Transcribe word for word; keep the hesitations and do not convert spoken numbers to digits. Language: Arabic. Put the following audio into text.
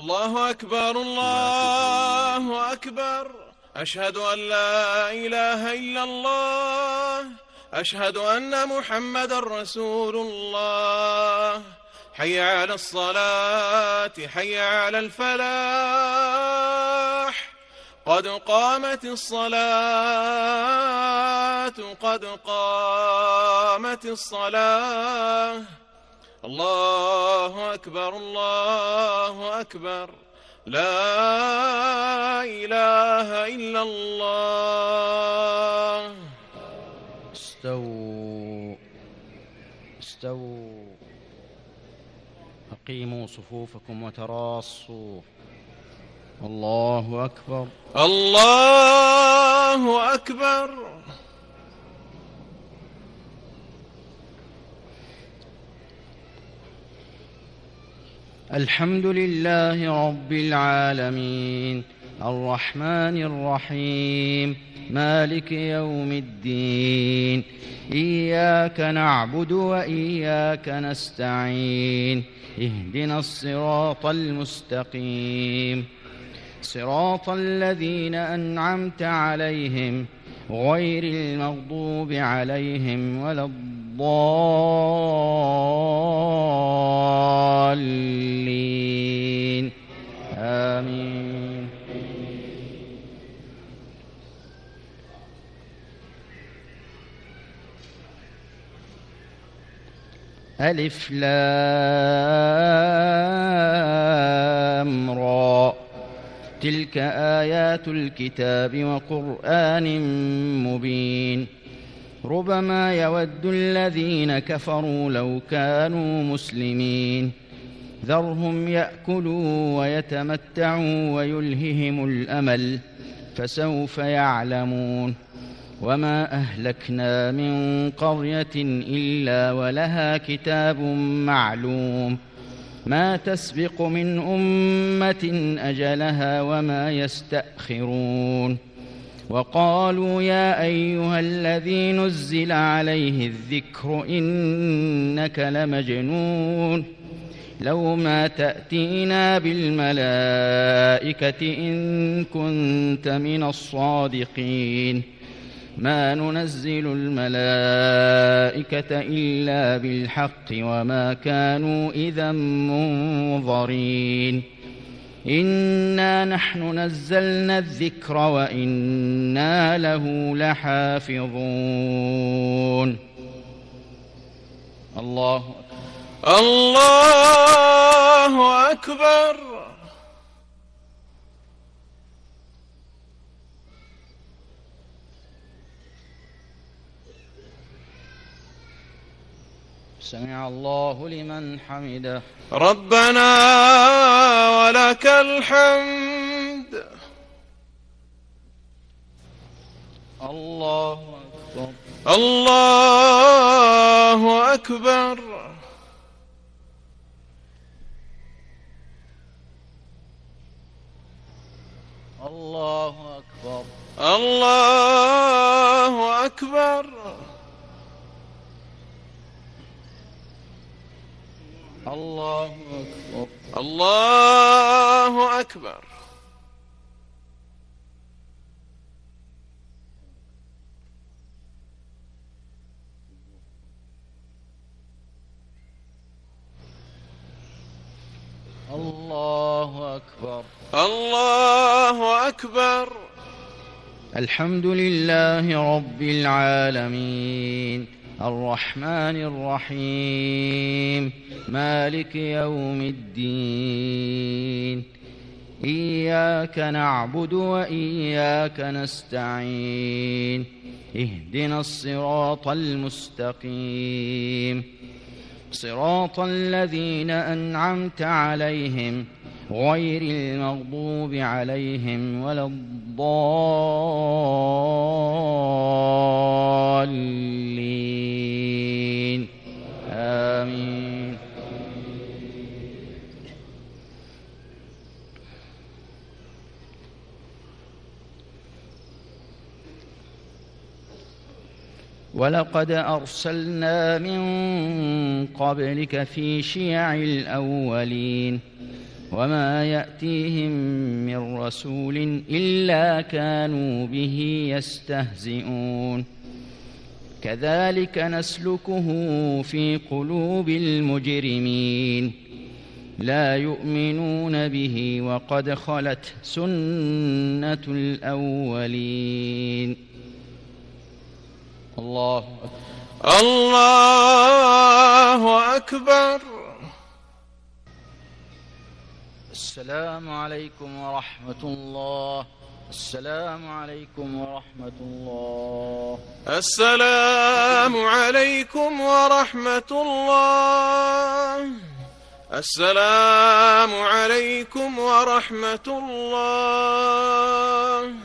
الله أكبر الله أكبر. أشهد أن لا إله إلا الله. أشهد أن محمد رسول الله. حي على الصلاة حي على الفلاح. قد قامت الصلاة قد قامت الصلاة. الله أكبر الله أكبر. لا إله إلا الله. استووا استووا أقيموا صفوفكم وتراصوا. الله أكبر الله أكبر. الحمد لله رب العالمين الرحمن الرحيم مالك يوم الدين. إياك نعبد وإياك نستعين. اهدنا الصراط المستقيم صراط الذين أنعمت عليهم غير المغضوب عليهم ولا الضالين آمين. ألف لام را. تلك آيات الكتاب وقرآن مبين. ربما يود الذين كفروا لو كانوا مسلمين. ذرهم يأكلوا ويتمتعوا ويلههم الأمل فسوف يعلمون. وما أهلكنا من قرية إلا ولها كتاب معلوم. ما تسبق من أمة أجلها وما يستأخرون. وقالوا يا أيها الذي نزل عليه الذكر إنك لمجنون. لو ما تأتينا بالملائكة إن كنت من الصادقين. ما ننزل الملائكة إلا بالحق وما كانوا إذا منظرين. إنا نحن نزلنا الذكر وإنا له لحافظون. الله أكبر الله أكبر. سمع الله لمن حمده. ربنا ولك الحمد. الله أكبر الله أكبر. الله أكبر الله أكبر. الله أكبر الله أكبر. الله أكبر الله أكبر. الحمد لله رب العالمين الرحمن الرحيم مالك يوم الدين. إياك نعبد وإياك نستعين. اهدنا الصراط المستقيم صراط الذين أنعمت عليهم غير المغضوب عليهم ولا الضالين آمين. ولقد أرسلنا من قبلك في شيع الأولين وما يأتيهم من رسول إلا كانوا به يستهزئون كذلك نسلكه في قلوب المجرمين لا يؤمنون به وقد خلت سنة الأولين. الله أكبر. الله أكبر. السلام عليكم ورحمة الله. السلام عليكم ورحمة الله. السلام عليكم ورحمة الله. السلام عليكم ورحمة الله.